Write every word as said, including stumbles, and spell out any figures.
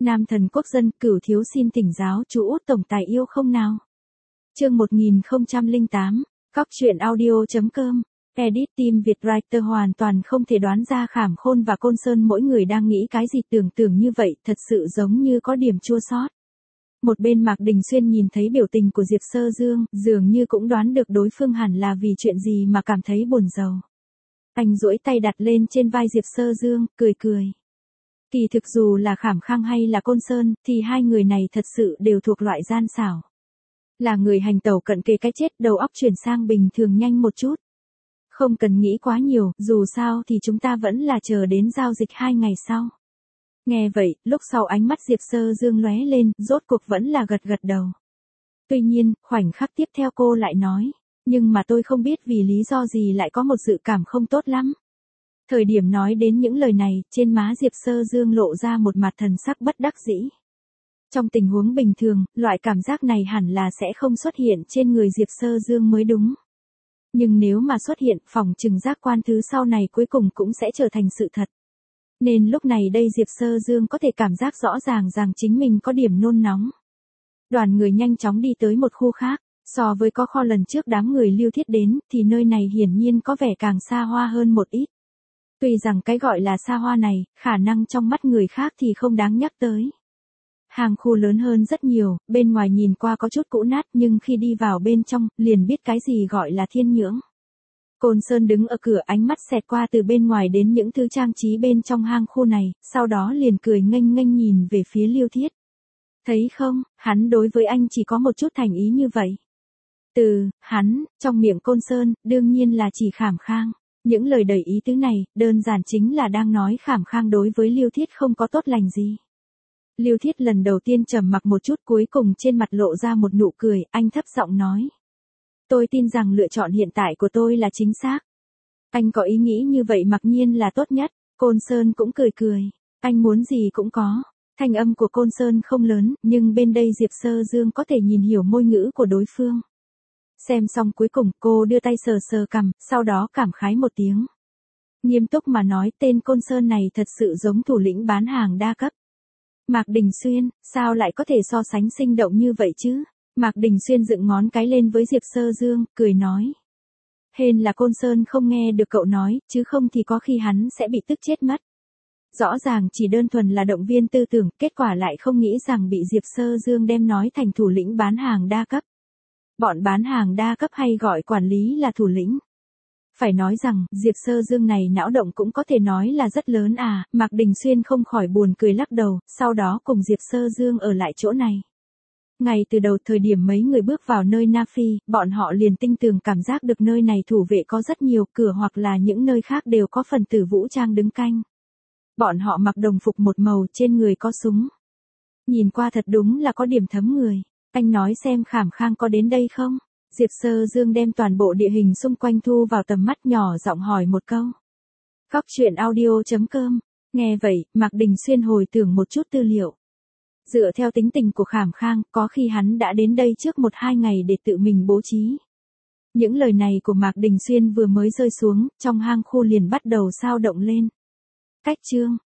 Nam thần quốc dân, Cửu thiếu xin thỉnh giáo chú út tổng tài yêu không nào. Chương một nghìn không trăm lẻ tám, Cóc truyện audio chấm com. Edit team Việt Writer hoàn toàn không thể đoán ra Khảm Khôn và Côn Sơn mỗi người đang nghĩ cái gì, tưởng tượng như vậy, thật sự giống như có điểm chua xót. Một bên Mạc Đình Xuyên nhìn thấy biểu tình của Diệp Sơ Dương, dường như cũng đoán được đối phương hẳn là vì chuyện gì mà cảm thấy buồn rầu. Anh duỗi tay đặt lên trên vai Diệp Sơ Dương, cười cười. Kỳ thực dù là Khảm Khang hay là Côn Sơn, thì hai người này thật sự đều thuộc loại gian xảo. Là người hành tẩu cận kề cái chết, đầu óc chuyển sang bình thường nhanh một chút. Không cần nghĩ quá nhiều, dù sao thì chúng ta vẫn là chờ đến giao dịch hai ngày sau. Nghe vậy, lúc sau ánh mắt Diệp Sơ Dương lóe lên, rốt cuộc vẫn là gật gật đầu. Tuy nhiên, khoảnh khắc tiếp theo cô lại nói, nhưng mà tôi không biết vì lý do gì lại có một dự cảm không tốt lắm. Thời điểm nói đến những lời này, trên má Diệp Sơ Dương lộ ra một mặt thần sắc bất đắc dĩ. Trong tình huống bình thường, loại cảm giác này hẳn là sẽ không xuất hiện trên người Diệp Sơ Dương mới đúng. Nhưng nếu mà xuất hiện, phỏng chừng giác quan thứ sau này cuối cùng cũng sẽ trở thành sự thật. Nên lúc này đây Diệp Sơ Dương có thể cảm giác rõ ràng rằng chính mình có điểm nôn nóng. Đoàn người nhanh chóng đi tới một khu khác, so với có kho lần trước đám người Lưu Thiết đến, thì nơi này hiển nhiên có vẻ càng xa hoa hơn một ít. Tuy rằng cái gọi là xa hoa này, khả năng trong mắt người khác thì không đáng nhắc tới. Hàng khu lớn hơn rất nhiều, bên ngoài nhìn qua có chút cũ nát nhưng khi đi vào bên trong, liền biết cái gì gọi là thiên nhưỡng. Côn Sơn đứng ở cửa, ánh mắt xẹt qua từ bên ngoài đến những thứ trang trí bên trong hang khu này, sau đó liền cười nghênh nghênh nhìn về phía Lưu Thiết. Thấy không, hắn đối với anh chỉ có một chút thành ý như vậy. Từ, hắn, trong miệng Côn Sơn, đương nhiên là chỉ Khảm Khang. Những lời đầy ý tứ này, đơn giản chính là đang nói Khảm Khang đối với Lưu Thiết không có tốt lành gì. Lưu Thiết lần đầu tiên trầm mặc một chút, cuối cùng trên mặt lộ ra một nụ cười, anh thấp giọng nói. Tôi tin rằng lựa chọn hiện tại của tôi là chính xác. Anh có ý nghĩ như vậy mặc nhiên là tốt nhất. Côn Sơn cũng cười cười. Anh muốn gì cũng có. Thanh âm của Côn Sơn không lớn, nhưng bên đây Diệp Sơ Dương có thể nhìn hiểu ngôn ngữ của đối phương. Xem xong cuối cùng, cô đưa tay sờ sờ cằm, sau đó cảm khái một tiếng. Nghiêm túc mà nói, tên Côn Sơn này thật sự giống thủ lĩnh bán hàng đa cấp. Mạc Đình Xuyên, sao lại có thể so sánh sinh động như vậy chứ? Mạc Đình Xuyên dựng ngón cái lên với Diệp Sơ Dương, cười nói. Hên là Côn Sơn không nghe được cậu nói, chứ không thì có khi hắn sẽ bị tức chết mất. Rõ ràng chỉ đơn thuần là động viên tư tưởng, kết quả lại không nghĩ rằng bị Diệp Sơ Dương đem nói thành thủ lĩnh bán hàng đa cấp. Bọn bán hàng đa cấp hay gọi quản lý là thủ lĩnh. Phải nói rằng, Diệp Sơ Dương này não động cũng có thể nói là rất lớn à, Mạc Đình Xuyên không khỏi buồn cười lắc đầu, sau đó cùng Diệp Sơ Dương ở lại chỗ này. Ngay từ đầu thời điểm mấy người bước vào nơi Nam Phi, bọn họ liền tinh tường cảm giác được nơi này thủ vệ có rất nhiều, cửa hoặc là những nơi khác đều có phần tử vũ trang đứng canh. Bọn họ mặc đồng phục một màu, trên người có súng. Nhìn qua thật đúng là có điểm thấm người. Anh nói xem Khảm Khang có đến đây không? Diệp Sơ Dương đem toàn bộ địa hình xung quanh thu vào tầm mắt, nhỏ giọng hỏi một câu. Cóc truyện audio chấm com. Nghe vậy, Mạc Đình Xuyên hồi tưởng một chút tư liệu. Dựa theo tính tình của Khảm Khang, có khi hắn đã đến đây trước một hai ngày để tự mình bố trí. Những lời này của Mạc Đình Xuyên vừa mới rơi xuống, trong hang khu liền bắt đầu sao động lên. Cách chương.